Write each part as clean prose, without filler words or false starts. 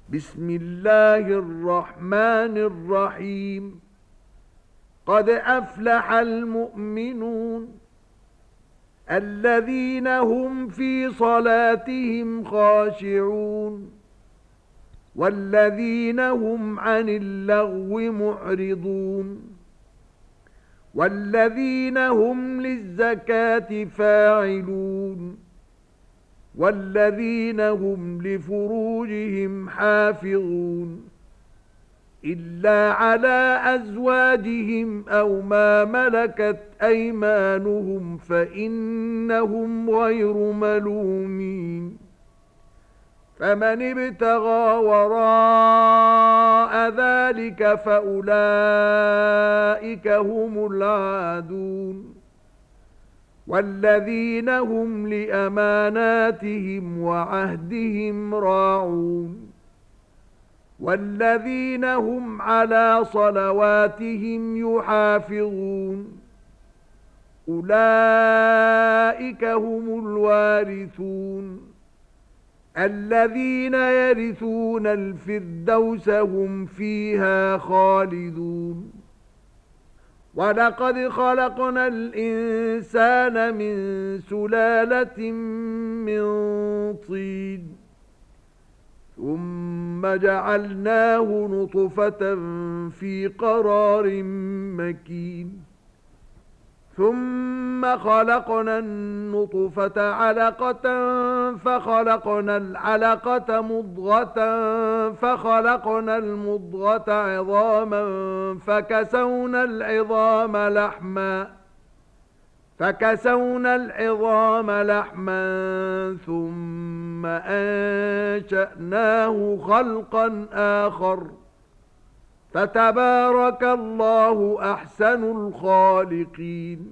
بسم الله الرحمن الرحيم. قد أفلح المؤمنون الذين هم في صلاتهم خاشعون والذين هم عن اللغو معرضون والذين هم للزكاة فاعلون والذين هم لفروجهم حافظون إلا على أزواجهم أو ما ملكت أيمانهم فإنهم غير ملومين. فمن ابتغى وراء ذلك فأولئك هم العادون والذين هم لأماناتهم وعهدهم راعون والذين هم على صلواتهم يحافظون أولئك هم الوارثون الذين يرثون الفردوس هم فيها خالدون. ولقد خلقنا الإنسان من سلالة من طين ثم جعلناه نطفة في قرار مكين ثم خلقنا النطفة علقة فخلقنا العلقة مضغة فخلقنا المضغة عظاما فكسونا العظام لحما ثم أنشأناه خلقا آخر فتبارك الله أحسن الخالقين.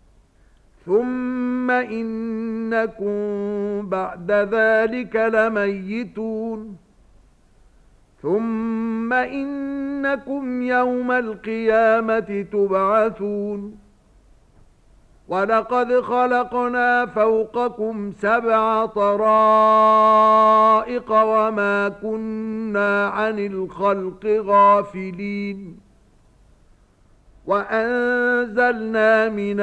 ثم إنكم بعد ذلك لميتون ثم إنكم يوم القيامة تبعثون. ولقد خلقنا فوقكم 7 طرائق وما كنا عن الخلق غافلين وأنزلنا من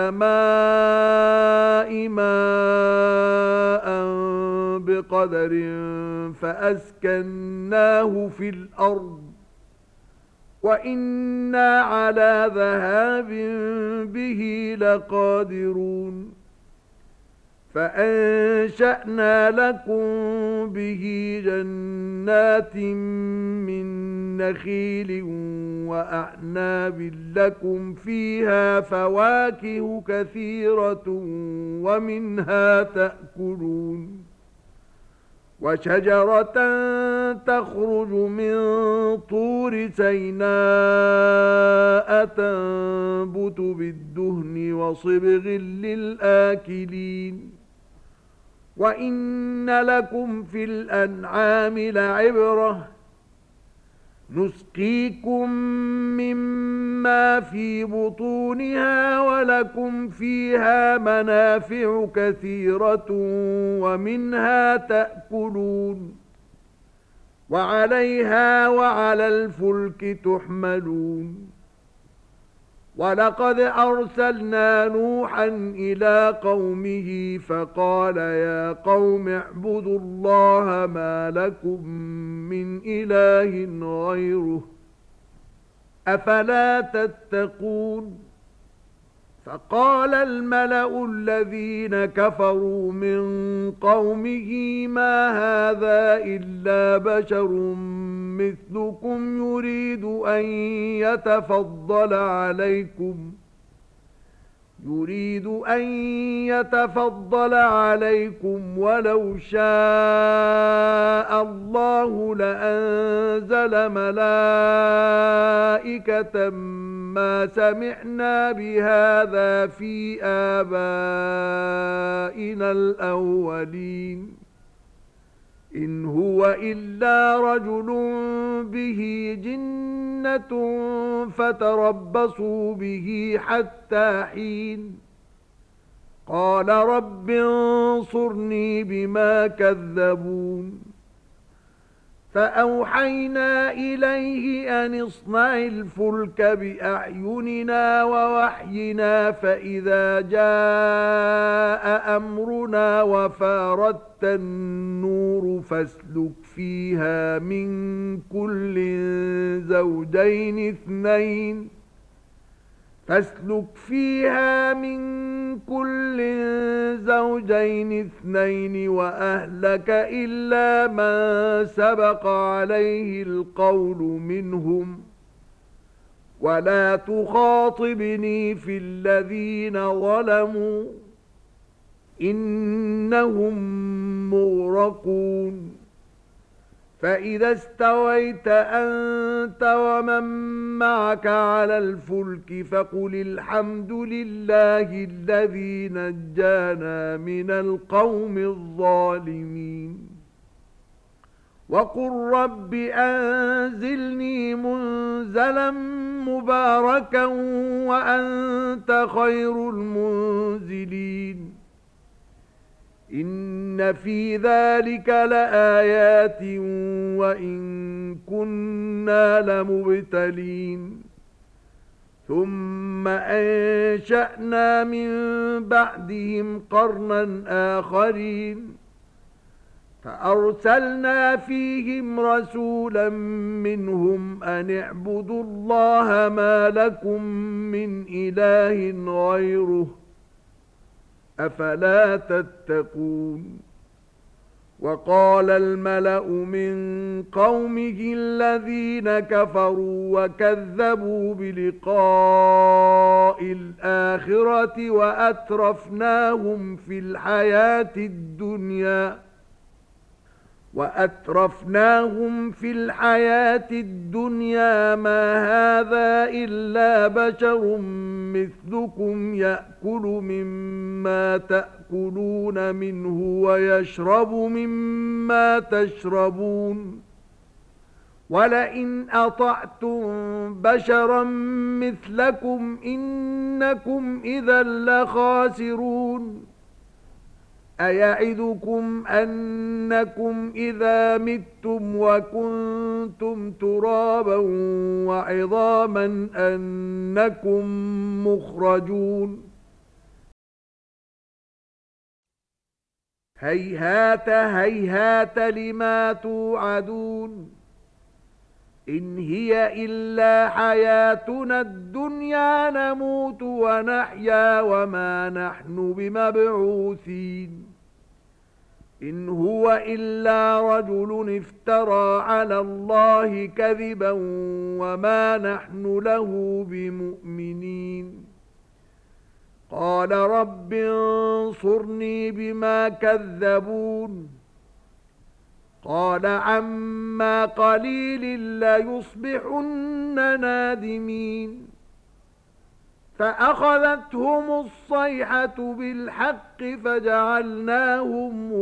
السماء ماء بقدر فأسكناه في الأرض وإنا على ذهاب به لقادرون. فأنشأنا لكم به جنات من نخيل وأعناب لكم فيها فواكه كثيرة ومنها تأكلون وشجرة تخرج من طور سيناء تنبت بالدهن وصبغ للآكلين. وإن لكم في الأنعام لعبرة نسقيكم مما في بطونها ولكم فيها منافع كثيرة ومنها تأكلون وعليها وعلى الفلك تحملون. ولقد أرسلنا نوحا إلى قومه فقال يا قوم اعبدوا الله ما لكم من إله غيره أفلا تتقون. فقال الملأ الذين كفروا من قومه ما هذا إلا بشر مثلكم يريد أن يتفضل عليكم ولو شاء الله لأنزل ملائكة ما سمعنا بهذا في آبائنا الأولين إن هو إلا رجل به جنة فتربصوا به حتى حين. قال رب انصرني بما كذبون. فأوحينا إليه أن اصنع الفلك بأعيننا ووحينا فإذا جاء أمرنا وفاردت النور فاسلك فيها من كل زوجين اثنين وأهلك إلا من سبق عليه القول منهم ولا تخاطبني في الذين ظلموا إنهم مغرقون فإذا استويت أنت ومن معك على الفلك فقل الحمد لله الذي نجانا من القوم الظالمين وقل رب أنزلني منزلا مباركا وأنت خير المنزلين إن في ذلك لآيات وإن كنا لمبتلين ثم أنشأنا من بعدهم قرنا آخرين فأرسلنا فيهم رسولا منهم أن اعبدوا الله ما لكم من إله غيره أفلا تتقون وقال الملأ من قومه الذين كفروا وكذبوا بلقاء الآخرة وأترفناهم في الحياة الدنيا ما هذا إلا بشر مثلكم يأكل مما تأكلون منه ويشرب مما تشربون ولئن أطعتم بشرا مثلكم إنكم إذا لخاسرون أيعدكم أنكم إذا متم وكنتم ترابا وعظاما أنكم مخرجون هيهات هيهات لما توعدون إن هي إلا حياتنا الدنيا نموت ونحيا وما نحن بمبعوثين إن هو إلا رجل افترى على الله كذبا وما نحن له بمؤمنين قال رب انصرني بما كذبون قال عما قليل ليصبحن نادمين فأخذتهم الصيحة بالحق فجعلناهم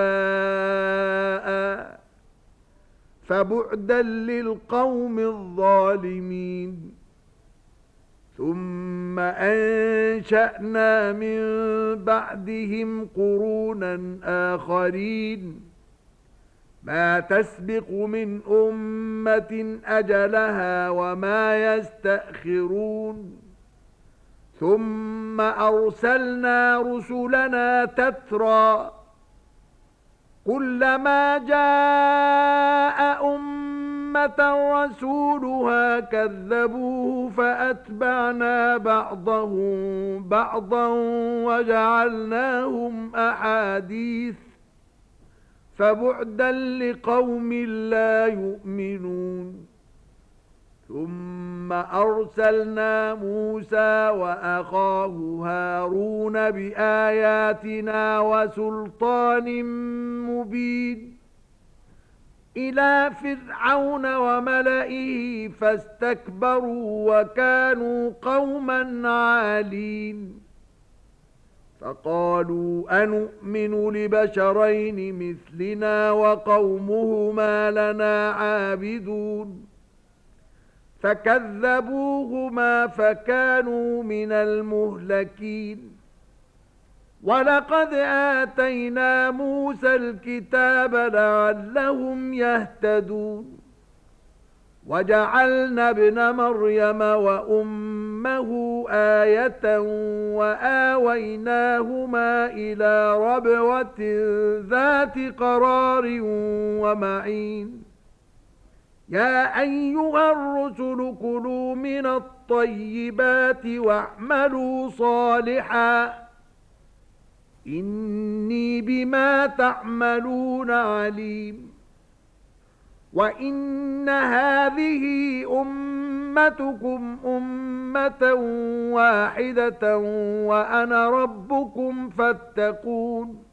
غثاء فبعدا للقوم الظالمين ثم أنشأنا من بعدهم قرونا آخرين ما تسبق من أمة أجلها وما يستأخرون ثم أرسلنا رسلنا تترى كلما جاء أمة رسولها كذبوه فأتبعنا بعضهم بعضا وجعلناهم أحاديث فبعدا لقوم لا يؤمنون ثم أرسلنا موسى وأخاه هارون بآياتنا وسلطان مبين إلى فرعون وملئه فاستكبروا وكانوا قوما عالين فقالوا أنؤمن لبشرين مثلنا وقومهما لنا عابدون فكذبوهما فكانوا من المهلكين وَلَقَدْ آتَيْنَا مُوسَى الْكِتَابَ لَعَلَّهُمْ يَهْتَدُونَ وَجَعَلْنَا ابْنَ مَرْيَمَ وَأُمَّهُ آيَةً وَآوَيْنَاهُمَا إِلَى رَبْوَةٍ ذَاتِ قَرَارٍ وَمَعِينٍ يَا أَيُّهَا الرُّسُلُ كُلُوا مِنَ الطَّيِّبَاتِ وَاعْمَلُوا صَالِحًا إِنِّي بِمَا تَعْمَلُونَ عَلِيمٌ وَإِنَّ هَذِهِ أُمَّتُكُمْ أُمَّةً وَاحِدَةً وَأَنَا رَبُّكُمْ فَاتَّقُونِ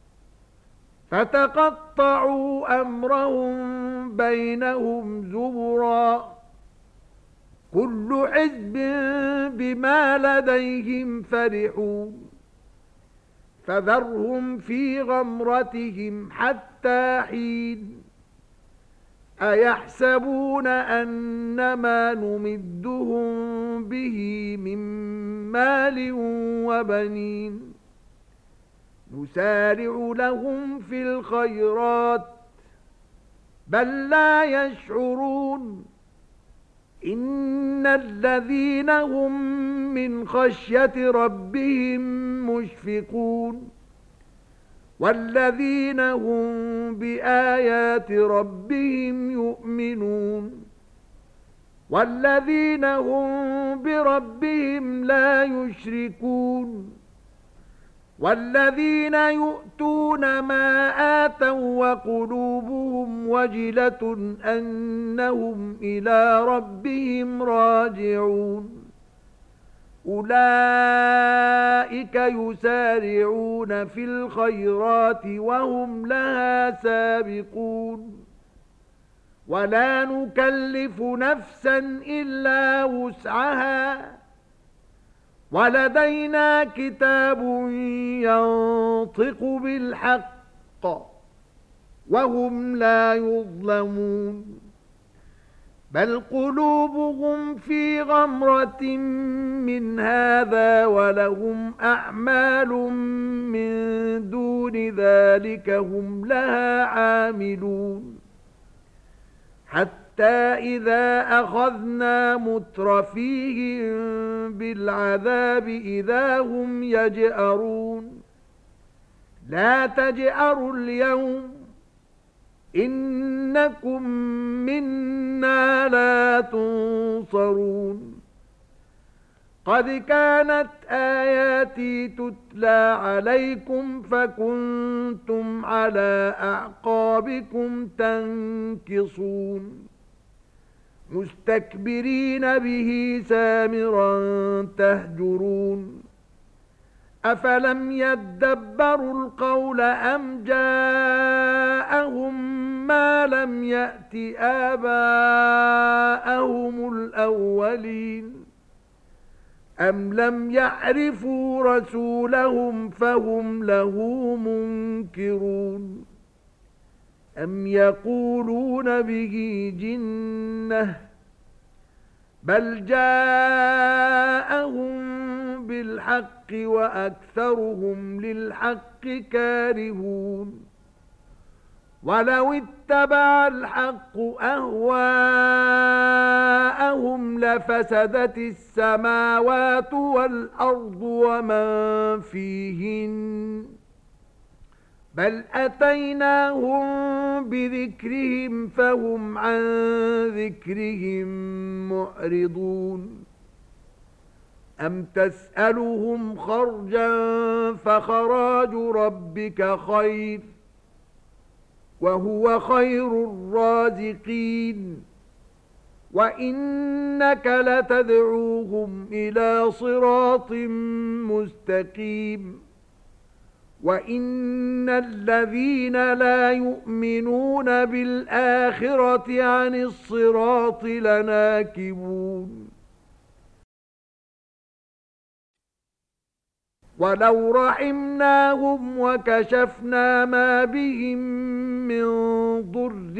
فَتَقَطَّعُوا أَمْرَهُم بَيْنَهُمْ زُبُرًا كُلُّ حِزْبٍ بِمَا لَدَيْهِمْ فَرِحُونَ فَذَرْهُمْ فِي غَمْرَتِهِمْ حَتَّى حِينٍ أَيَحْسَبُونَ أَنَّمَا نُمِدُّهُم بِهِ مِن مَّالٍ وَبَنِينَ نُسَارِعُ لَهُمْ فِي الْخَيْرَاتِ بَل لَّا يَشْعُرُونَ إِنَّ الَّذِينَ هُمْ مِنْ خَشْيَةِ رَبِّهِمْ مُشْفِقُونَ وَالَّذِينَ هُمْ بِآيَاتِ رَبِّهِمْ يُؤْمِنُونَ وَالَّذِينَ هُمْ بِرَبِّهِمْ لَا يُشْرِكُونَ وَالَّذِينَ يُؤْتُونَ مَا آتَوا وَقُلُوبُهُمْ وَجِلَةٌ أَنَّهُمْ إِلَى رَبِّهِمْ راجعون أُولَئِكَ يُسَارِعُونَ فِي الْخَيْرَاتِ وَهُمْ لَهَا سَابِقُونَ وَلَا نُكَلِّفُ نَفْسًا إِلَّا وُسْعَهَا وَلَدَيْنَا كِتَابٌ يَنطِقُ بِالْحَقِّ وَهُمْ لَا يُظْلَمُونَ بَلْ قُلُوبُهُمْ فِي غَمْرَةٍ مِّنْ هَذَا وَلَهُمْ أَعْمَالٌ مِّن دُونِ ذَلِكَ هُمْ لَهَا عَامِلُونَ حَتَّى إِذَا أَخَذْنَا مُتْرَفِيهِم بِالْعَذَابِ إِذَا هُمْ يَجْأَرُونَ لَا تَجْأَرُوا الْيَوْمَ إِنَّكُمْ مِنَّا لَا تُنصَرُونَ قَدْ كَانَتْ آيَاتِي تُتْلَى عَلَيْكُمْ فَكُنْتُمْ عَلَى أَعْقَابِكُمْ تَنكِصُونَ مُسْتَكْبِرِينَ بِهِ سَامِرًا تَهْجُرُونَ أَفَلَمْ يَدَّبَّرُوا الْقَوْلَ أَمْ جَاءَهُم مَّا لَمْ يَأْتِ آبَاءَهُمُ الْأَوَّلِينَ أَمْ لَمْ يَعْرِفُوا رَسُولَهُمْ فَهُمْ لَهُ مُنكِرُونَ أَمْ يَقُولُونَ بِهِ جِنَّةٌ بَلْ جَاءَهُم بِالْحَقِّ وَأَكْثَرُهُمْ لِلْحَقِّ كَارِهُونَ وَلَوِ اتَّبَعَ الْحَقُّ أَهْوَاءَهُمْ لَفَسَدَتِ السَّمَاوَاتُ وَالْأَرْضُ وَمَن فِيهِنَّ بَلْ أَتَيْنَاهُم بِذِكْرِهِمْ فَهُمْ عَن ذِكْرِهِم مُّعْرِضُونَ أَمْ تَسْأَلُهُمْ خَرْجًا فَخَرَاجُ رَبِّكَ خَيْرٌ وَهُوَ خَيْرُ الرَّازِقِينَ وَإِنَّكَ لَتَدْعُوهُمْ إِلَى صِرَاطٍ مُسْتَقِيمٍ وَإِنَّ الَّذِينَ لَا يُؤْمِنُونَ بِالْآخِرَةِ عَنِ الصِّرَاطِ لَنَاكِبُونَ وَلَوْ رَحِمْنَاهُمْ وَكَشَفْنَا مَا بِهِمْ مِنْ ضُرٍّ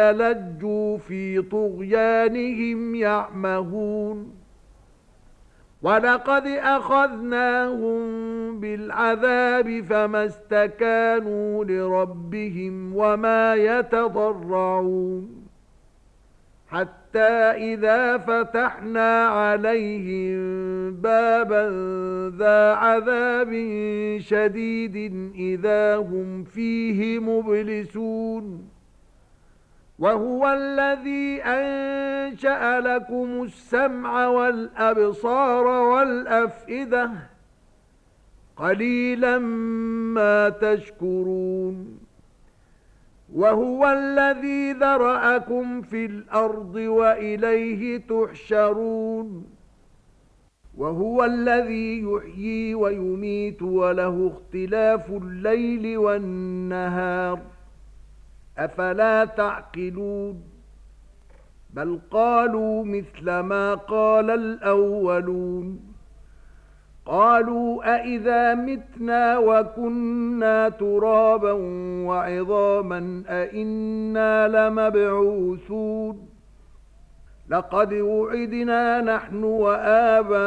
لَلَجُّوا فِي طُغْيَانِهِمْ يَعْمَهُونَ وَلَقَدْ أَخَذْنَاهُمْ بِالْعَذَابِ فَمَا اسْتَكَانُوا لِرَبِّهِمْ وَمَا يَتَضَرَّعُونَ حَتَّى إِذَا فَتَحْنَا عَلَيْهِمْ بَابًا ذَا عَذَابٍ شَدِيدٍ إِذَا هُمْ فِيهِ مُبْلِسُونَ وَهُوَ الَّذِي أَنشَأَ لَكُمُ السَّمْعَ وَالْأَبْصَارَ وَالْأَفْئِدَةَ قَلِيلًا مَا تَشْكُرُونَ وَهُوَ الَّذِي ذَرَأَكُمْ فِي الْأَرْضِ وَإِلَيْهِ تُحْشَرُونَ وَهُوَ الَّذِي يُحْيِي وَيُمِيتُ وَلَهُ اخْتِلَافُ اللَّيْلِ وَالنَّهَارِ أَفَلَا تَعْقِلُونَ بَلْ قَالُوا مِثْلَ مَا قَالَ الْأَوَّلُونَ قَالُوا أَإِذَا مِتْنَا وَكُنَّا تُرَابًا وَعِظَامًا أَإِنَّا لَمَبْعُوثُونَ لَقَدْ وُعِدْنَا نَحْنُ وَآبَاؤُنَا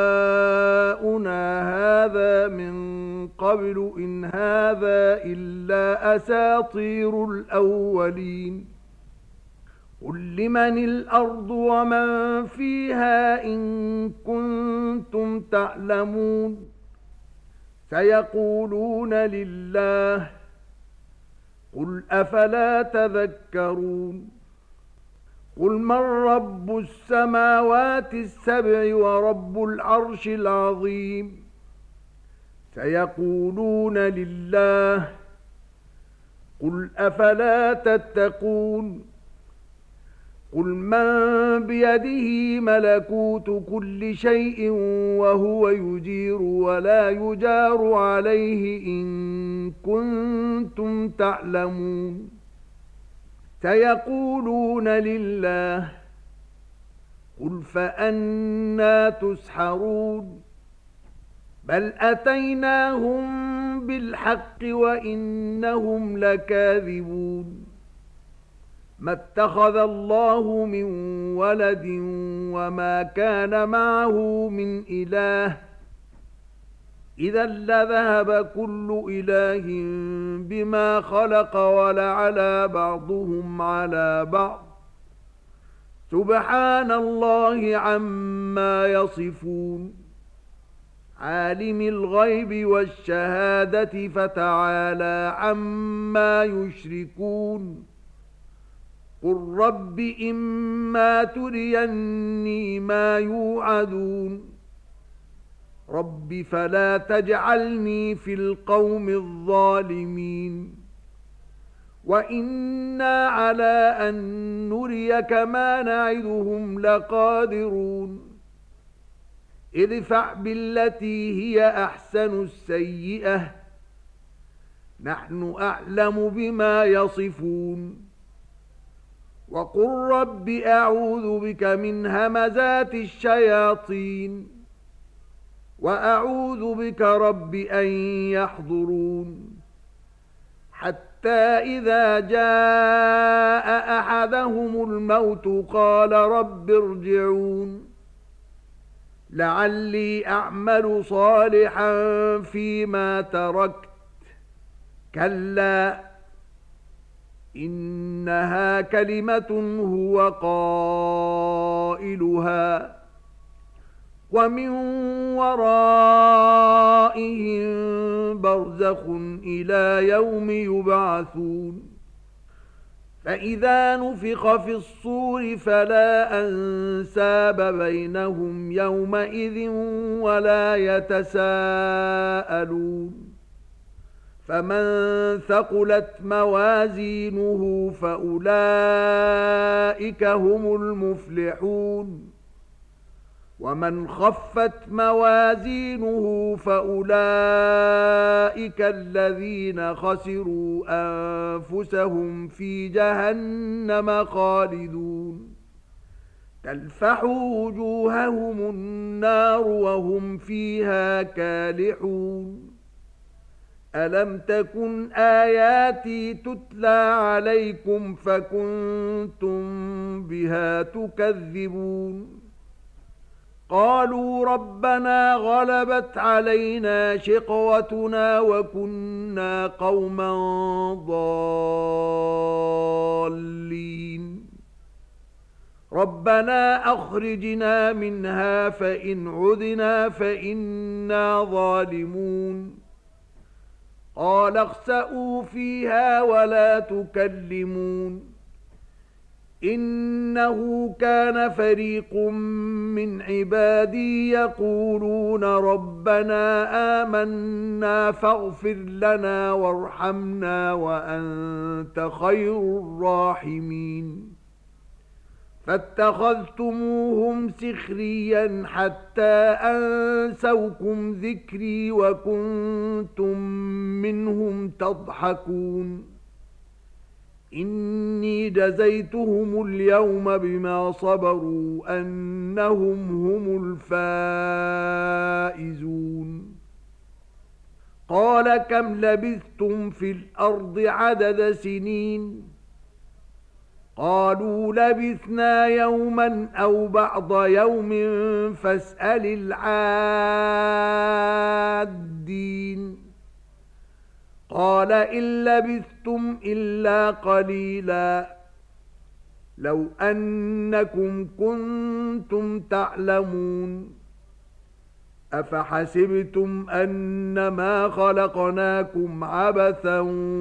هَذَا مِنْ قَبْلُ إِنْ هَذَا إِلَّا أَسَاطِيرُ الْأَوَّلِينَ قُل لِّمَنِ الْأَرْضُ وَمَن فِيهَا إِن كُنتُمْ تَعْلَمُونَ سَيَقُولُونَ لِلَّهِ قُلْ أَفَلَا تَذَكَّرُونَ قُلْ مَن رَّبُّ السَّمَاوَاتِ السَّبْعِ وَرَبُّ الْعَرْشِ الْعَظِيمِ سَيَقُولُونَ لِلَّهِ قُلْ أَفَلَا تَتَّقُونَ قُلْ مَن بِيَدِهِ مَلَكُوتُ كُلِّ شَيْءٍ وَهُوَ يُجِيرُ وَلَا يُجَارُ عَلَيْهِ إِن كُنتُمْ تَعْلَمُونَ سَيَقُولُونَ لِلَّهِ قُلْ فَأَنَّى تُسْحَرُونَ بَلْ أَتَيْنَاهُمْ بِالْحَقِّ وَإِنَّهُمْ لَكَاذِبُونَ مَا اتَّخَذَ اللَّهُ مِنْ وَلَدٍ وَمَا كَانَ مَعَهُ مِنْ إِلَٰهٍ إِذًا لَّذَهَبَ كُلُّ إِلَٰهٍ بِمَا خَلَقَ وَلَعَلَا بَعْضُهُمْ عَلَى بَعْضٍ سُبْحَانَ اللَّهِ عَمَّا يَصِفُونَ عَالِمِ الْغَيْبِ وَالشَّهَادَةِ فَتَعَالَى عَمَّا يُشْرِكُونَ قُل رَّبِّ إِمَّا تُرِيَنِّي مَا يُوعَدُونَ رَبِّ فَلَا تَجْعَلْنِي فِي الْقَوْمِ الظَّالِمِينَ وَإِنَّا عَلَى أَن نُّرِيَكَ مَا نَعِدُهُمْ لَقَادِرُونَ ادْفَعْ بِالَّتِي هِيَ أَحْسَنُ السَّيِّئَةَ نَحْنُ أَعْلَمُ بِمَا يَصِفُونَ وَقُل رَّبِّ أَعُوذُ بِكَ مِنْ هَمَزَاتِ الشَّيَاطِينِ وَأَعُوذُ بِكَ رَبِّ أَن يَحْضُرُونِ حَتَّى إِذَا جَاءَ أَحَدَهُمُ الْمَوْتُ قَالَ رَبِّ ارْجِعُونِ لَعَلِّي أَعْمَلُ صَالِحًا فِيمَا تَرَكْتُ كَلَّا إِنَّهَا كَلِمَةٌ هُوَ قَائِلُهَا وَمِن وَرَائِهِم بَرْزَخٌ إِلَى يَوْمِ يُبْعَثُونَ فَإِذَا نُفِخَ فِي الصُّورِ فَلَا أَنسَابَ بَيْنَهُمْ يَوْمَئِذٍ وَلَا يَتَسَاءَلُونَ فَمَن ثَقُلَتْ مَوَازِينُهُ فَأُولَئِكَ هُمُ الْمُفْلِحُونَ وَمَنْ خَفَّتْ مَوَازِينُهُ فَأُولَئِكَ الَّذِينَ خَسِرُوا أَنفُسَهُمْ فِي جَهَنَّمَ خَالِدُونَ تَلْفَحُ وُجُوهَهُمُ النَّارُ وَهُمْ فِيهَا كَالِحُونَ أَلَمْ تَكُنْ آيَاتِي تُتْلَى عَلَيْكُمْ فَكُنْتُمْ بِهَا تُكَذِّبُونَ قالوا ربنا غلبت علينا شقوتنا وكنا قوما ضالين ربنا أخرجنا منها فإن عدنا فإنا ظالمون قال اخسئوا فيها ولا تكلمون إنه كان فريق من عبادي يقولون ربنا آمنا فاغفر لنا وارحمنا وأنت خير الراحمين فاتخذتموهم سخريا حتى أنسوكم ذكري وكنتم منهم تضحكون إني جزيتهم اليوم بما صبروا أنهم هم الفائزون قال كم لبثتم في الأرض عدد سنين قالوا لبثنا يوما أو بعض يوم فاسأل العادين قال إن لبثتم إلا قليلا لو أنكم كنتم تعلمون أفحسبتم أنما خلقناكم عبثا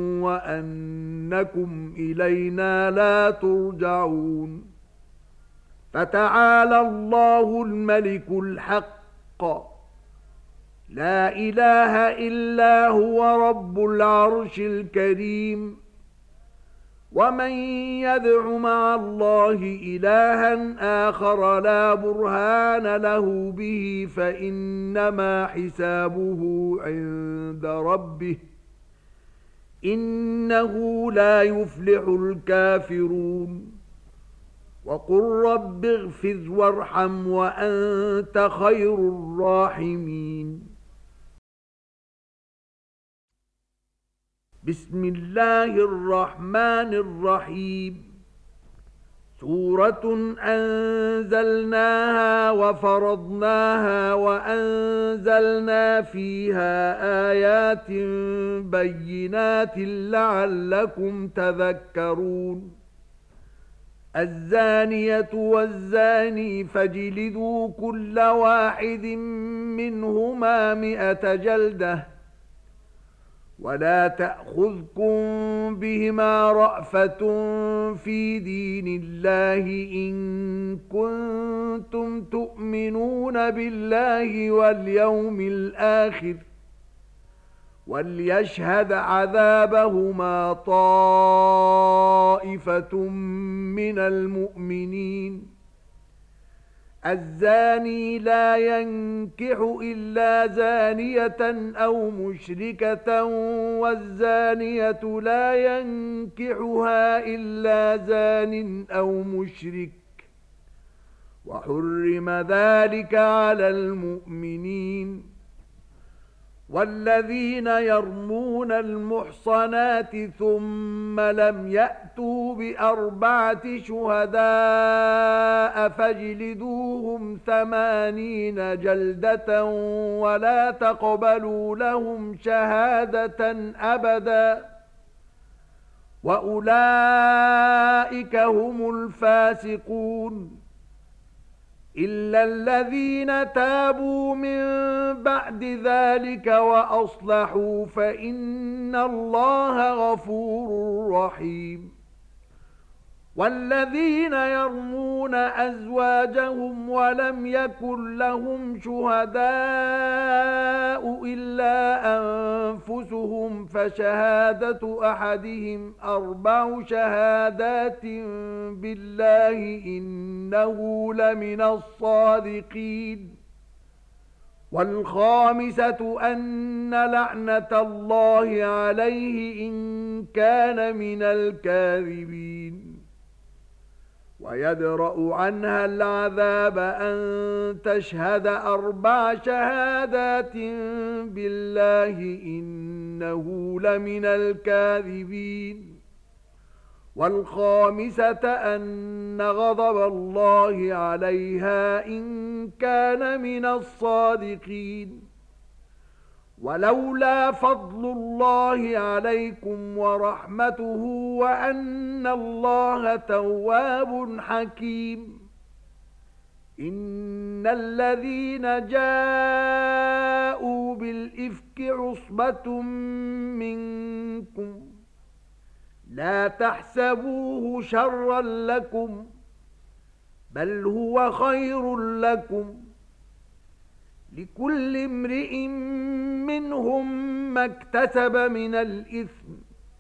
وأنكم إلينا لا ترجعون فتعالى الله الملك الحق لا إله إلا هو رب العرش الكريم ومن يدع مع الله إلها آخر لا برهان له به فإنما حسابه عند ربه إنه لا يفلح الكافرون وقل رب اغفر وارحم وأنت خير الراحمين بسم الله الرحمن الرحيم سورة أنزلناها وفرضناها وأنزلنا فيها آيات بينات لعلكم تذكرون الزانية والزاني فاجلدوا كل واحد منهما 100 جلدة ولا تأخذكم بهما رأفة في دين الله إن كنتم تؤمنون بالله واليوم الآخر وليشهد عذابهما طائفة من المؤمنين الزاني لا ينكح إلا زانية أو مشركة والزانية لا ينكحها إلا زان أو مشرك وحرم ذلك على المؤمنين والذين يرمون المحصنات ثم لم يأتوا ب4 شهداء فاجلدوهم 80 جلدة ولا تقبلوا لهم شهادة أبدا وأولئك هم الفاسقون إلا الذين تابوا من بعد ذلك وأصلحوا فإن الله غفور رحيم والذين يرمون أزواجهم ولم يكن لهم شهداء إلا أنفسهم فشهادة أحدهم 4 شهادات بالله إنه لمن الصادقين والخامسة أن لعنة الله عليه إن كان من الكاذبين ويدرأ عنها العذاب أن تشهد 4 شهادات بالله إنه لمن الكاذبين والخامسة أن غضب الله عليها إن كان من الصادقين. ولولا فضل الله عليكم ورحمته وأن الله تواب حكيم. إن الذين جاءوا بالإفك عصبة منكم لا تحسبوه شرا لكم بل هو خير لكم، لكل امرئ منهم ما اكتسب من الإثم،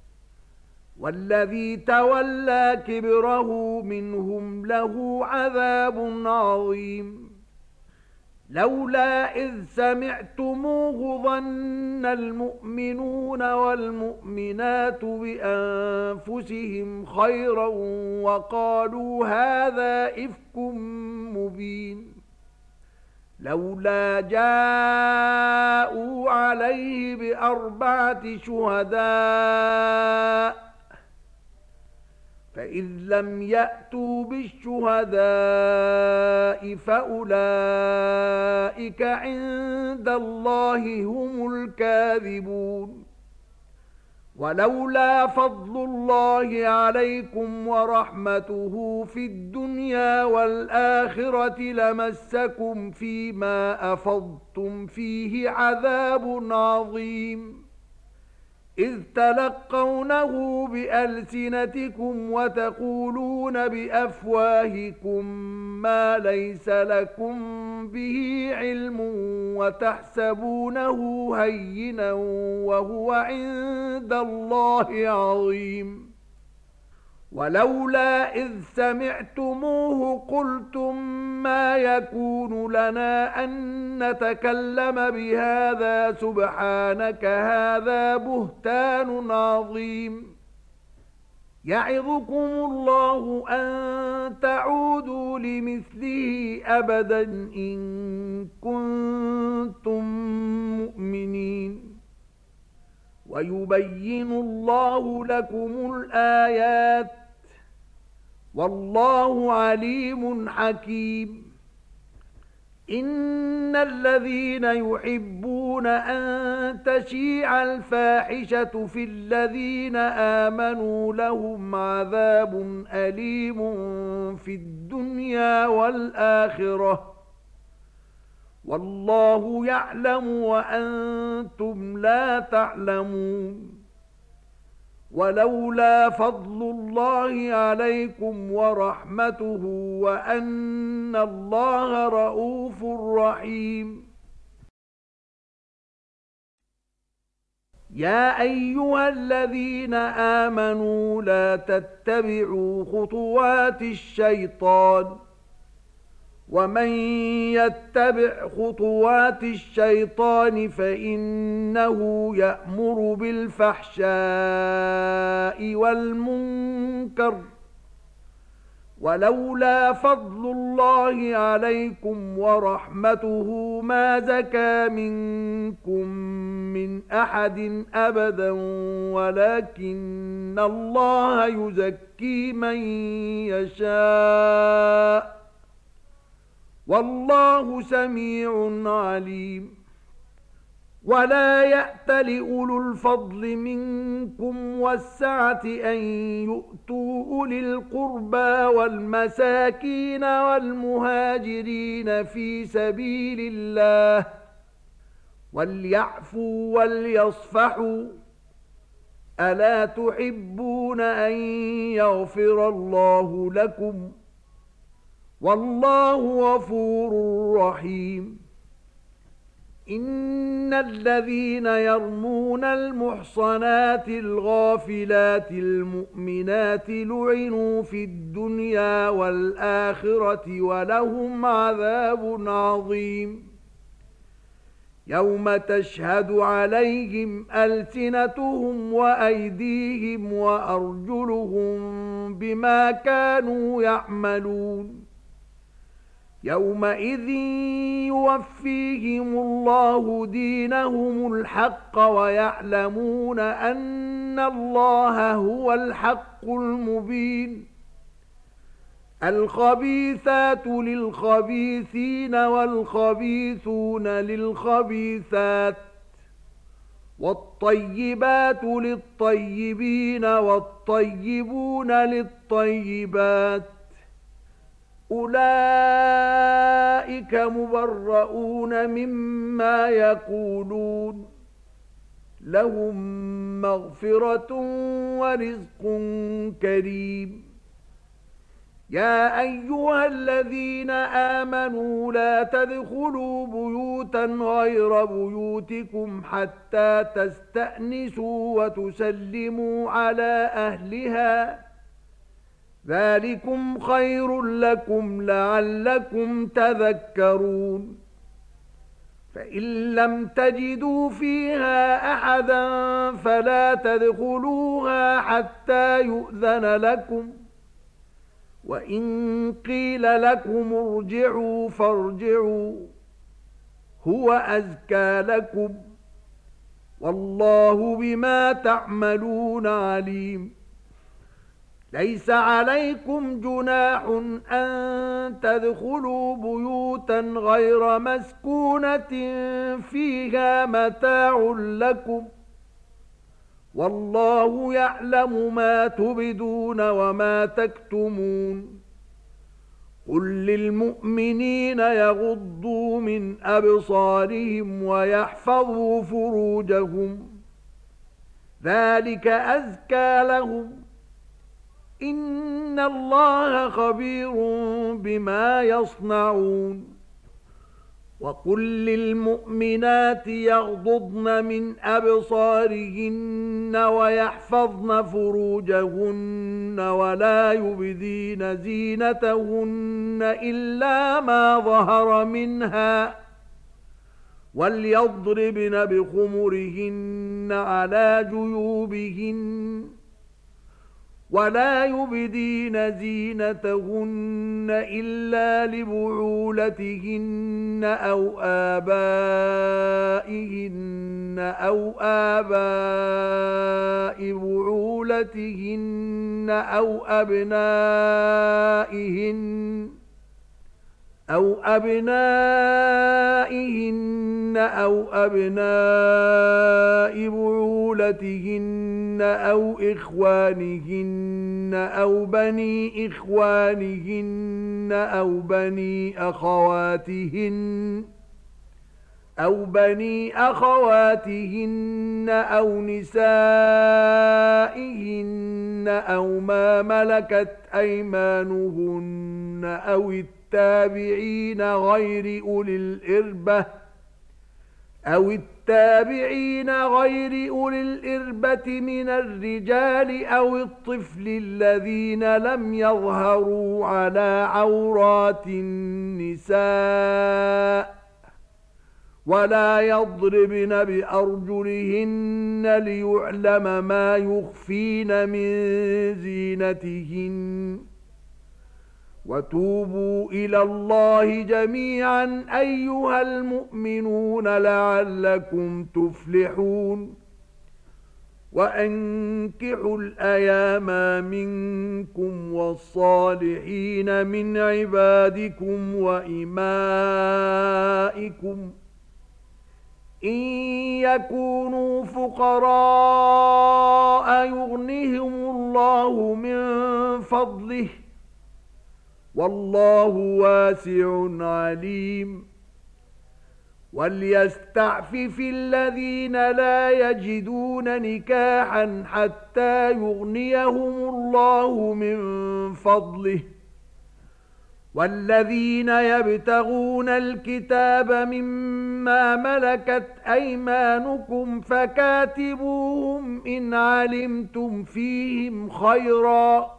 والذي تولى كبره منهم له عذاب عظيم. لولا إذ سمعتموه ظن المؤمنون والمؤمنات بأنفسهم خيرا وقالوا هذا إفك مبين. لولا جاءوا عليه بأربعة شهداء فإذ لم يأتوا بالشهداء فأولئك عند الله هم الكاذبون. ولولا فضل الله عليكم ورحمته في الدنيا والآخرة لمسكم فيما أفضتم فيه عذاب عظيم، إذ تلقونه بألسنتكم وتقولون بأفواهكم ما ليس لكم به علم وتحسبونه هينا وهو عند الله عظيم. ولولا إذ سمعتموه قلتم ما يكون لنا أن نتكلم بهذا سبحانك هذا بهتان عظيم. يعظكم الله أن تعودوا لمثله أبدا إن كنتم مؤمنين. ويبين الله لكم الآيات والله عليم حكيم. إن الذين يحبون أن تشيع الفاحشة في الذين آمنوا لهم عذاب أليم في الدنيا والآخرة والله يعلم وأنتم لا تعلمون. ولولا فضل الله عليكم ورحمته وأن الله رؤوف رحيم. يا أيها الذين آمنوا لا تتبعوا خطوات الشيطان ومن يتبع خطوات الشيطان فإنه يأمر بالفحشاء والمنكر. ولولا فضل الله عليكم ورحمته ما زكى منكم من أحد أبدا ولكن الله يزكي من يشاء والله سميع عليم. ولا يأتل أولو الفضل منكم والسعة أن يؤتوا أولي القربى والمساكين والمهاجرين في سبيل الله وليعفوا وليصفحوا ألا تحبون أن يغفر الله لكم والله غفور رحيم. إن الذين يرمون المحصنات الغافلات المؤمنات لعنوا في الدنيا والآخرة ولهم عذاب عظيم. يوم تشهد عليهم ألسنتهم وأيديهم وأرجلهم بما كانوا يعملون يومئذ يوفيهم الله دينهم الحق ويعلمون أن الله هو الحق المبين. الخبيثات للخبيثين والخبيثون للخبيثات والطيبات للطيبين والطيبون للطيبات أولئك مبرؤون مما يقولون لهم مغفرة ورزق كريم. يا أيها الذين آمنوا لا تدخلوا بيوتا غير بيوتكم حتى تستأنسوا وتسلموا على أهلها ذلكم خير لكم لعلكم تذكرون. فإن لم تجدوا فيها أحدا فلا تدخلوها حتى يؤذن لكم وإن قيل لكم ارجعوا فارجعوا هو أزكى لكم والله بما تعملون عليم. ليس عليكم جناح أن تدخلوا بيوتا غير مسكونة فيها متاع لكم والله يعلم ما تبدون وما تكتمون. قل للمؤمنين يغضوا من أبصارهم ويحفظوا فروجهم ذلك أزكى لهم إن الله خبير بما يصنعون. وقل للمؤمنات يغضضن من أبصارهن ويحفظن فروجهن ولا يبدين زينتهن إلا ما ظهر منها وليضربن بخمرهن على جيوبهن ولا يبدين زينتهن إلا لبعولتهن أو آبائهن أو آباء بعولتهن أو أبنائهن أو أبناء بعولتهن أو إخوانهن أو بني إخوانهن أو بني أخواتهن أو نسائهن أو ما ملكت أيمانهن أو التابعين غير أولي الإربة من الرجال أو الطفل الذين لم يظهروا على عورات النساء ولا يضربن بأرجلهن ليعلم ما يخفين من زينتهن. وتوبوا إلى الله جميعا أيها المؤمنون لعلكم تفلحون. وأنكحوا الأيام منكم والصالحين من عبادكم وإمائكم إن يكونوا فقراء يغنهم الله من فضله والله واسع عليم. وليستعفف الذين لا يجدون نكاحا حتى يغنيهم الله من فضله والذين يبتغون الكتاب مما ملكت أيمانكم فكاتبوهم إن علمتم فيهم خيرا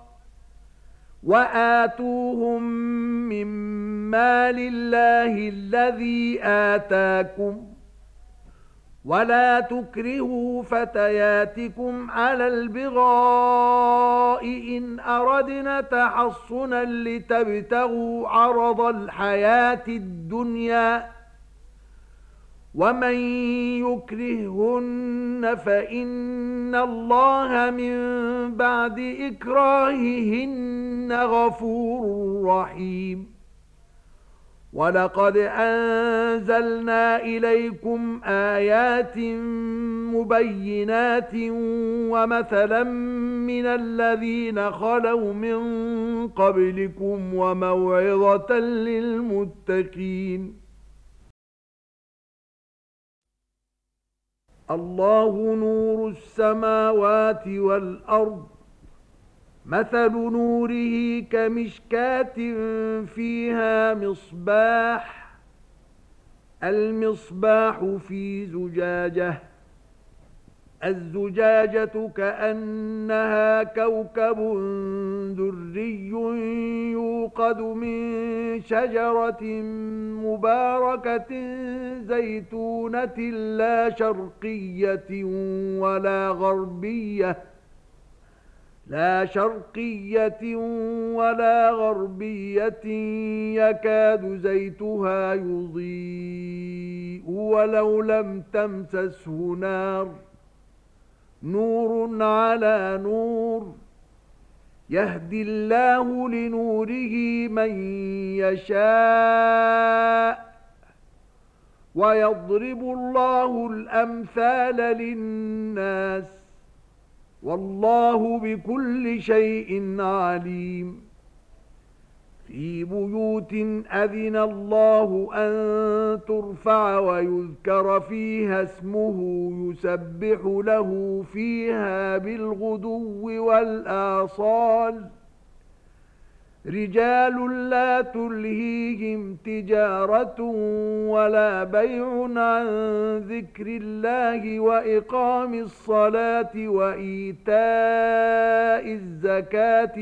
وآتوهم من مال الله الذي آتاكم ولا تكرهوا فتياتكم على البغاء إن أردنا تحصنا لتبتغوا عرض الحياة الدنيا ومن يكرهن فإن الله من بعد إكراههن غفور رحيم ولقد أنزلنا إليكم آيات مبينات ومثلا من الذين خلوا من قبلكم وموعظة للمتقين الله نور السماوات والأرض مثل نوره كمشكاة فيها مصباح المصباح في زجاجة الزجاجة كأنها كوكب دري يوقد من شجرة مباركة زيتونة لا شرقية ولا غربية يكاد زيتها يضيء ولو لم تمسسه نور على نور يهدي الله لنوره من يشاء ويضرب الله الأمثال للناس والله بكل شيء عليم في بيوت أذن الله أن ترفع ويذكر فيها اسمه يسبح له فيها بالغدو والآصال رجال لا تلهيهم تجارة ولا بيع عن ذكر الله وإقام الصلاة وإيتاء الزكاة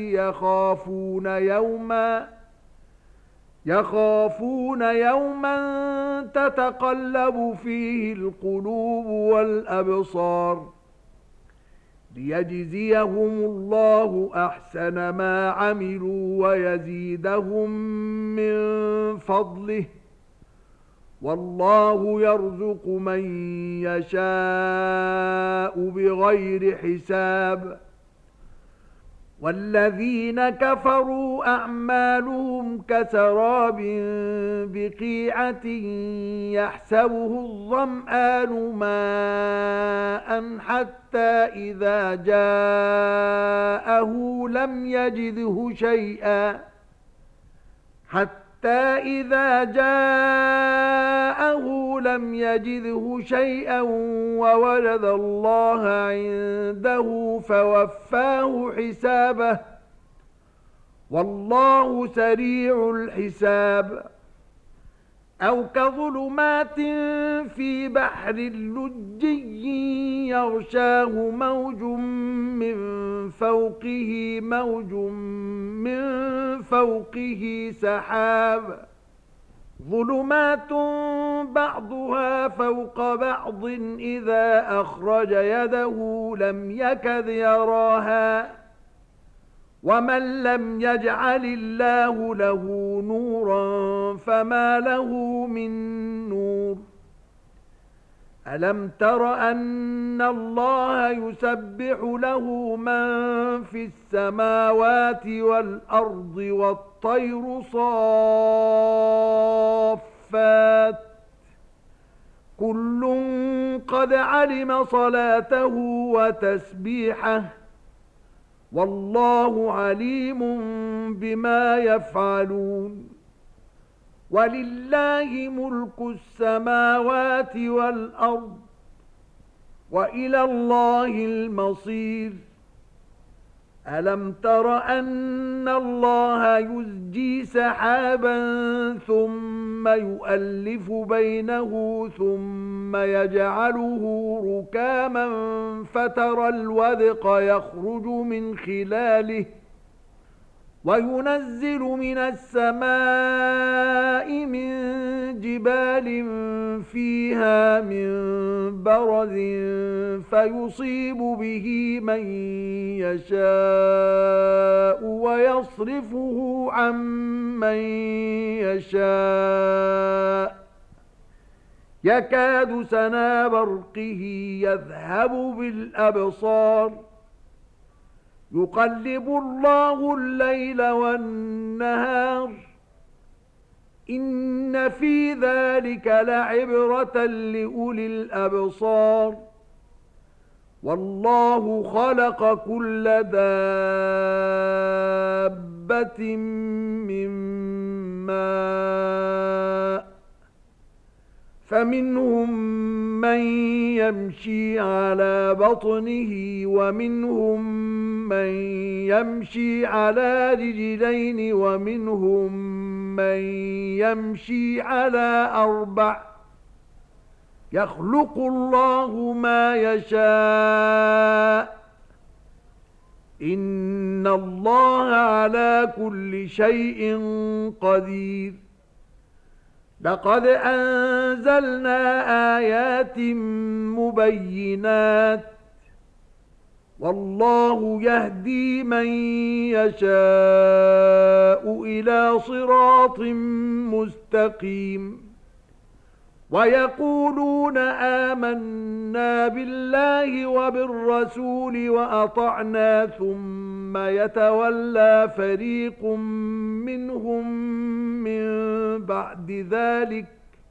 يخافون يوما تتقلب فيه القلوب والأبصار ليجزيهم الله أحسن ما عملوا ويزيدهم من فضله والله يرزق من يشاء بغير حساب والذين كفروا أعمالهم كسراب بقيعة يحسبه الظمآن ماء حتى إذا جاءه لم يجده شيئا ووجد الله عنده فوفاه حسابه والله سريع الحساب أو كظلمات في بحر لجي يغشاه موج من فوقه سحاب ظلمات بعضها فوق بعض إذا أخرج يده لم يكد يراها ومن لم يجعل الله له نورا فما له من نور ألم تر أن الله يسبح له من في السماوات والأرض والطير صافات كل قد علم صلاته وتسبيحه والله عليم بما يفعلون ولله ملك السماوات والأرض وإلى الله المصير ألم تر أن الله يزجي سحابا ثم يؤلف بينه ثم يجعله ركاما فترى الودق يخرج من خلاله وينزل من السماء من جبال فيها من برد فيصيب به من يشاء ويصرفه عن من يشاء يكاد سنا برقه يذهب بالأبصار يقلب الله الليل والنهار إن في ذلك لعبرة لأولي الأبصار والله خلق كل دابة من ماء فمنهم من يمشي على بطنه ومنهم من يمشي على رجلين ومنهم من يمشي على أربع يخلق الله ما يشاء إن الله على كل شيء قدير لقد أنزلنا آيات مبينات والله يهدي من يشاء إلى صراط مستقيم ويقولون آمنا بالله وبالرسول وأطعنا ثم يتولى فريق منهم من بعد ذلك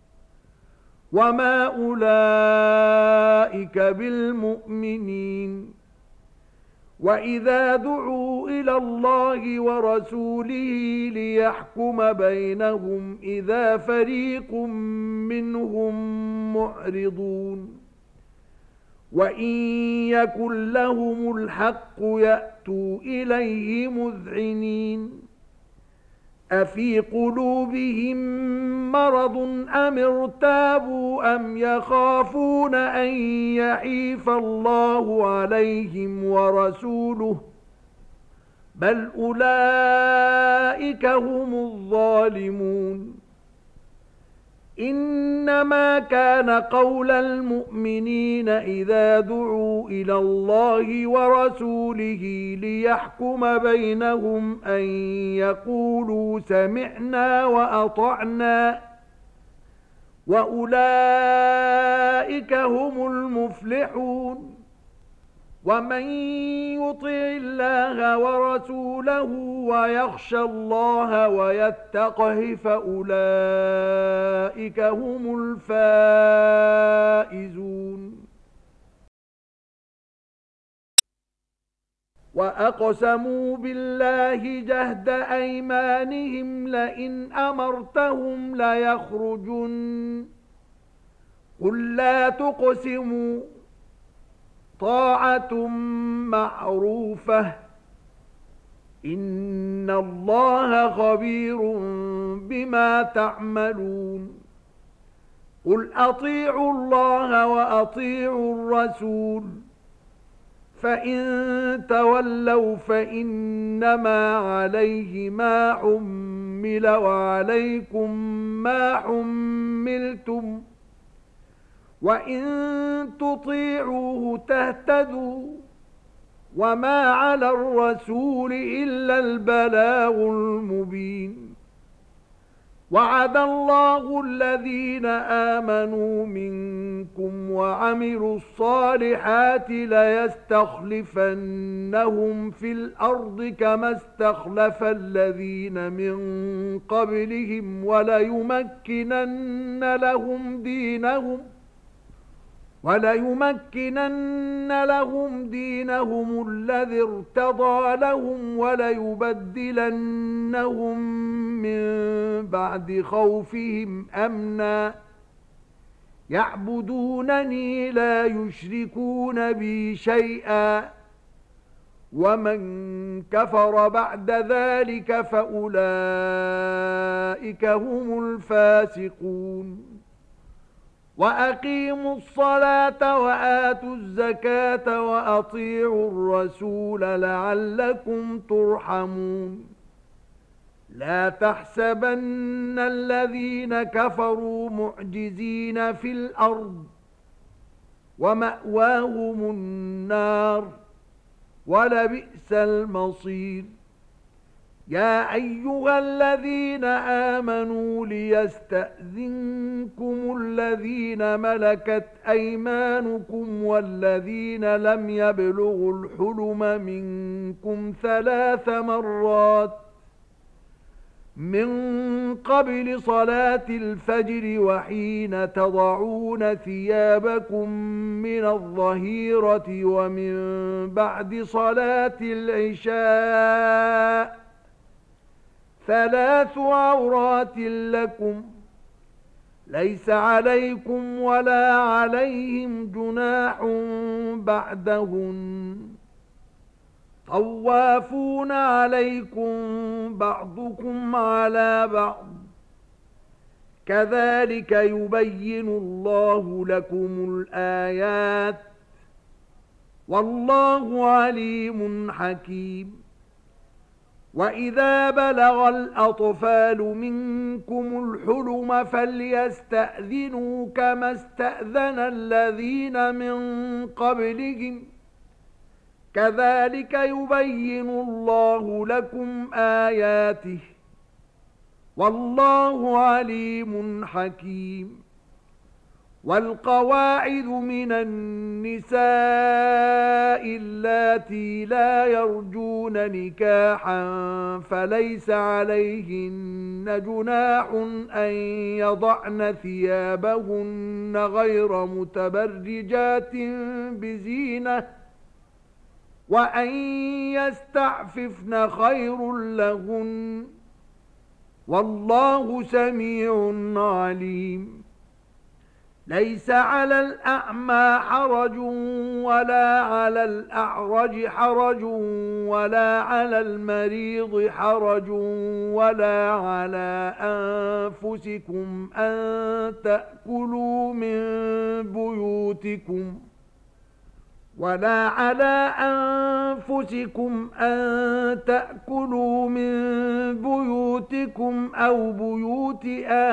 وما أولئك بالمؤمنين وإذا دعوا إلى الله ورسوله ليحكم بينهم إذا فريق منهم معرضون وإن يكن لهم الحق يأتوا إليه مذعنين أفي قلوبهم مرض أم ارتابوا أم يخافون أن يحيف الله عليهم ورسوله بل أولئك هم الظالمون إنما كان قول المؤمنين إذا دعوا إلى الله ورسوله ليحكم بينهم أن يقولوا سمعنا وأطعنا وأولئك هم المفلحون ومن يطع الله ورسوله ويخشى الله ويتقه فأولئك هم الفائزون وأقسموا بالله جهد أيمانهم لئن أمرتهم ليخرجن قل لا تقسموا طاعة معروفة إن الله خبير بما تعملون قل أطيعوا الله وأطيعوا الرسول فإن تولوا فإنما عليه ما حمل وعليكم ما حملتم وإن تطيعوه تهتدوا وما على الرسول إلا البلاغ المبين وعد الله الذين آمنوا منكم وعملوا الصالحات ليستخلفنهم في الأرض كما استخلف الذين من قبلهم وليمكنن لهم دينهم الذي ارتضى لهم وليبدلنهم من بعد خوفهم أمنا يعبدونني لا يشركون بي شيئا ومن كفر بعد ذلك فأولئك هم الفاسقون وأقيموا الصلاة وآتوا الزكاة وأطيعوا الرسول لعلكم ترحمون لا تحسبن الذين كفروا معجزين في الأرض ومأواهم النار ولبئس المصير يا أيها الذين آمنوا ليستأذنكم الذين ملكت أيمانكم والذين لم يبلغوا الحلم منكم 3 مرات من قبل صلاة الفجر وحين تضعون ثيابكم من الظهيرة ومن بعد صلاة العشاء 3 عورات لكم ليس عليكم ولا عليهم جناح بعدهن طوافون عليكم بعضكم على بعض كذلك يبين الله لكم الآيات والله عليم حكيم وإذا بلغ الأطفال منكم الحلم فليستأذنوا كما استأذن الذين من قبلهم كذلك يبين الله لكم آياته والله عليم حكيم والقواعد من النساء اللاتي لا يرجون نكاحا فليس عليهن جناح أن يضعن ثيابهن غير متبرجات بزينة وأن يستعففن خير لهن والله سميع عليم ليس على الأعمى حرج ولا على الأعرج حرج ولا على المريض حرج ولا على أنفسكم أن تأكلوا من بيوتكم أو بيوت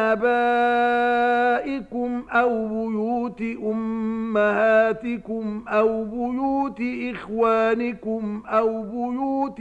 آبائكم أو بيوت أمهاتكم أو بيوت إخوانكم أو بيوت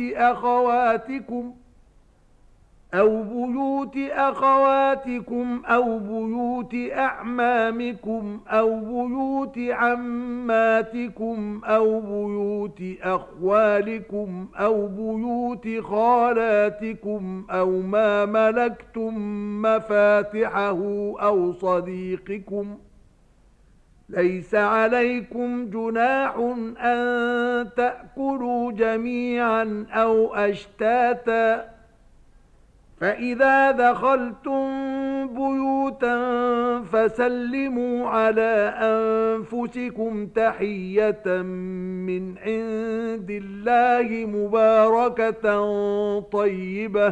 أخواتكم أو بيوت أعمامكم أو بيوت عماتكم أو بيوت أخوالكم أو بيوت خالاتكم أو ما ملكتم مفاتحه أو صديقكم ليس عليكم جناح أن تأكلوا جميعا أو أشتاتا فإذا دخلتم بيوتا فسلموا على أنفسكم تحية من عند الله مباركة طيبة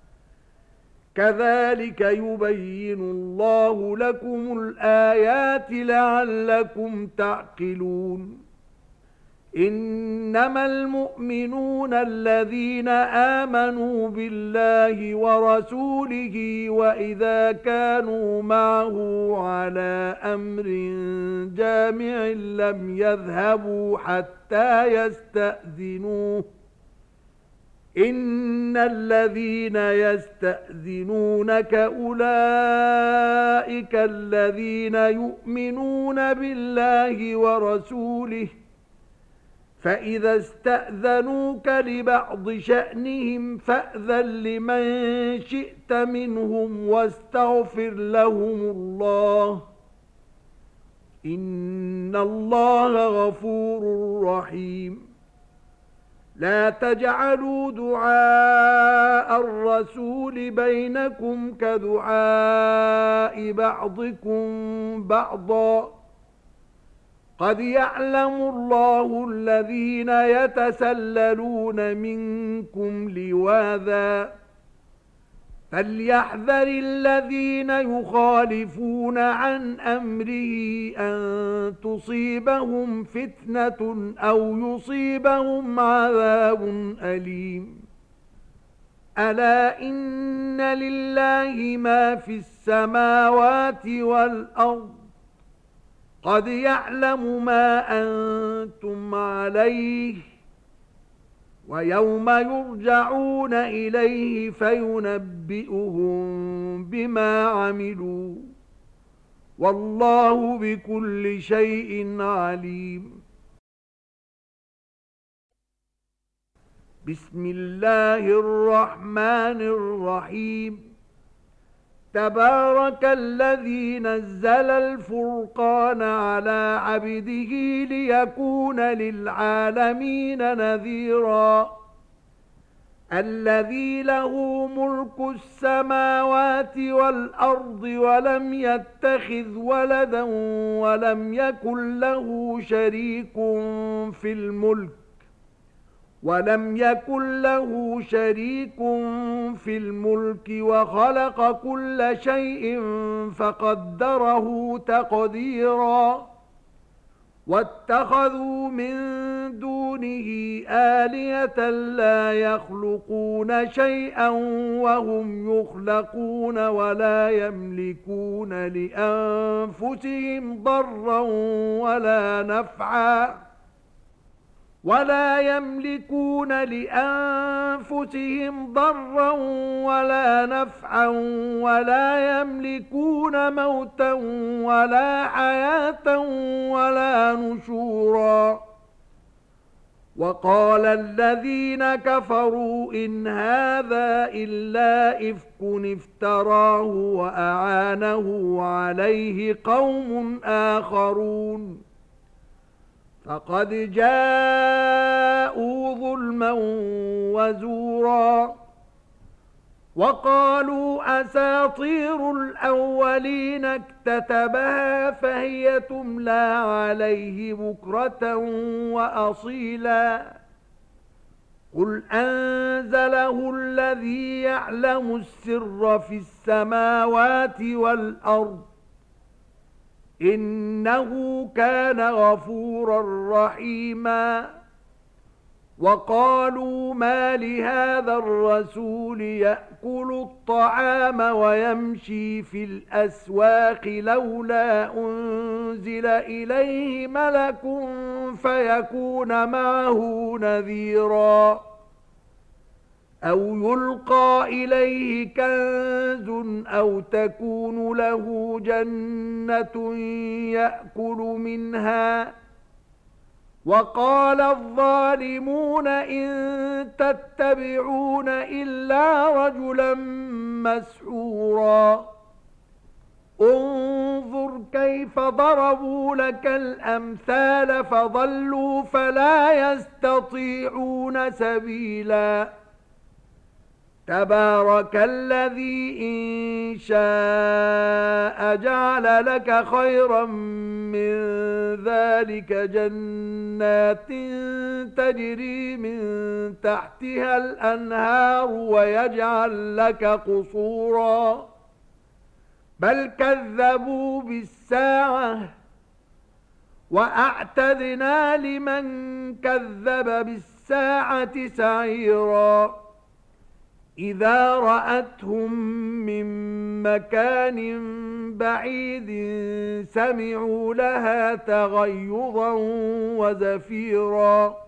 كذلك يبين الله لكم الآيات لعلكم تعقلون إنما المؤمنون الذين آمنوا بالله ورسوله وإذا كانوا معه على أمر جامع لم يذهبوا حتى يستأذنوه إن الذين يستأذنونك أولئك الذين يؤمنون بالله ورسوله فإذا استأذنوك لبعض شأنهم فأذن لمن شئت منهم واستغفر لهم الله إن الله غفور رحيم لا تجعلوا دعاء الرسول بينكم كدعاء بعضكم بعضا قد يعلم الله الذين يتسللون منكم لواذا فليحذر الذين يخالفون عن أمره أن تصيبهم فتنة أو يصيبهم عذاب أليم ألا إن إن لله ما في السماوات والأرض قد يعلم ما أنتم عليه ويوم يرجعون إليه فينبئهم بما عملوا والله بكل شيء عليم. بسم الله الرحمن الرحيم. تبارك الذي نزل الفرقان على عبده ليكون للعالمين نذيرا. الذي له ملك السماوات والأرض ولم يتخذ ولدا ولم يكن له شريك في الملك وخلق كل شيء فقدره تقديرا. واتخذوا من دونه آلهة لا يخلقون شيئا وهم يخلقون ولا يملكون لأنفسهم ضرا ولا نفعا ولا يملكون موتا ولا حياة ولا نشورا. وقال الذين كفروا إن هذا إلا إفك افتراه وأعانه عليه قوم آخرون فقد جاءوا ظلما وزورا. وقالوا أساطير الأولين اكتتبها فهي تملى عليه بكرة وأصيلا. قل أنزله الذي يعلم السر في السماوات والأرض إنه كان غفورا رحيما. وقالوا ما لهذا الرسول يأكل الطعام ويمشي في الأسواق لولا أنزل إليه ملك فيكون معه نذيرا. أو يلقى إليه كنز أو تكون له جنة يأكل منها. وقال الظالمون إن تتبعون إلا رجلا مسحورا. انظر كيف ضربوا لك الأمثال فضلوا فلا يستطيعون سبيلا. تبارك الذي إن شاء جعل لك خيرا من ذلك جنات تجري من تحتها الأنهار ويجعل لك قصورا بل كذبوا بالساعة وأعتدنا لمن كذب بالساعة سعيرا. إذا رأتهم من مكان بعيد سمعوا لها تغيظا وزفيرا.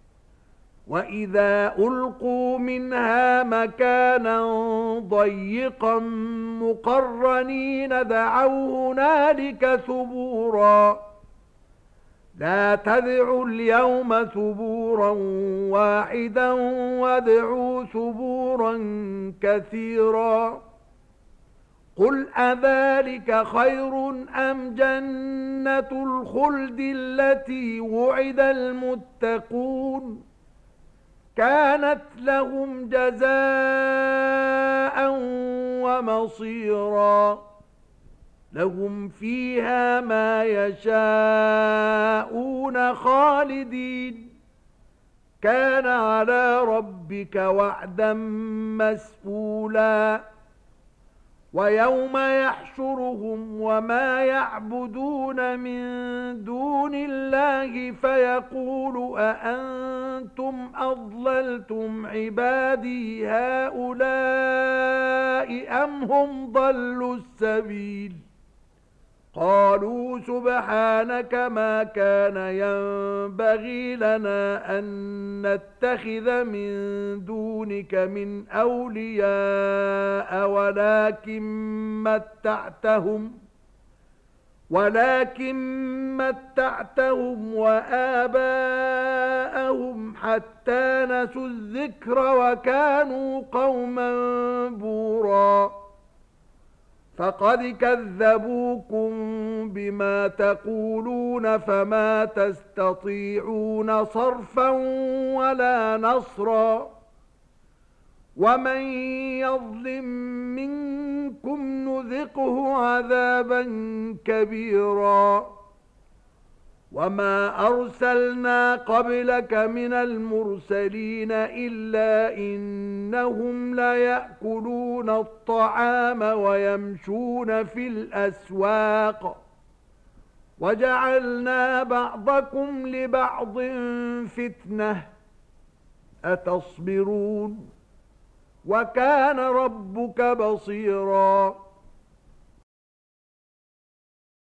وإذا ألقوا منها مكانا ضيقا مقرنين دعوا هنالك ثبورا. لا تدعوا اليوم ثبورا واحدا وادعوا ثبورا كثيرا. قل أذلك خير أم جنة الخلد التي وعد المتقون كانت لهم جزاء ومصيرا. لهم فيها ما يشاءون خالدين كان على ربك وعدا مسئولا. ويوم يحشرهم وما يعبدون من دون الله فيقول أأنتم أضللتم عبادي هؤلاء السواء أم هم ضلوا السبيل قالوا سبحانك ما كان ينبغي لنا أن نتخذ من دونك من أولياء ولكن متعتهم وآباءهم حتى نسوا الذكر وكانوا قوما بورا فقد كذبوكم بما تقولون فما تستطيعون صرفا ولا نصرا ومن يظلم منكم نذقه عذابا كبيرا وما أرسلنا قبلك من المرسلين إلا إنهم ليأكلون الطعام ويمشون في الأسواق وجعلنا بعضكم لبعض فتنة أتصبرون وكان ربك بصيراً